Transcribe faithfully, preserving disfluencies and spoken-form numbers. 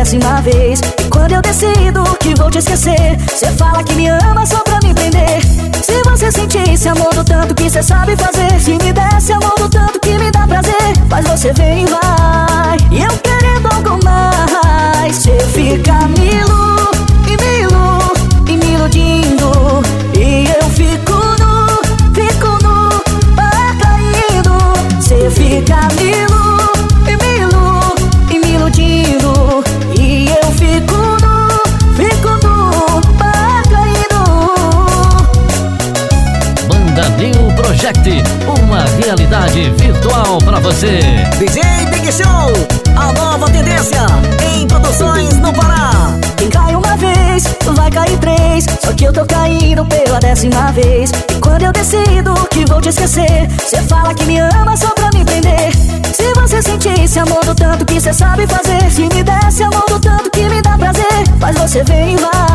décima vez. E quando eu decido que vou te esquecer, cê fala que me ama só pra me prender. Se você sentisse amor do tanto que cê sabe fazer, se me desse amor do tanto que me dá prazer, mas você vem e vai, e eu querendo algo mais. Cê fica milo, e milo, e me iludindo, e eu fico nu, fico nu, ah, caindo. Cê fica milo, e milo, e me iludindo, e eu fico nu, fico nu, ah, caindo. Banda New Project, uma realidade virtual pra você. D J Big Show, a nova tendência em produções no Pará. Quem cai uma vez, vai cair três, só que eu tô caindo pela décima vez. E quando eu decido que vou te esquecer, cê fala que me ama só pra me prender. Se você sentisse amor do tanto que cê sabe fazer, se me desse amor do tanto que me dá prazer, mas você vem e vai,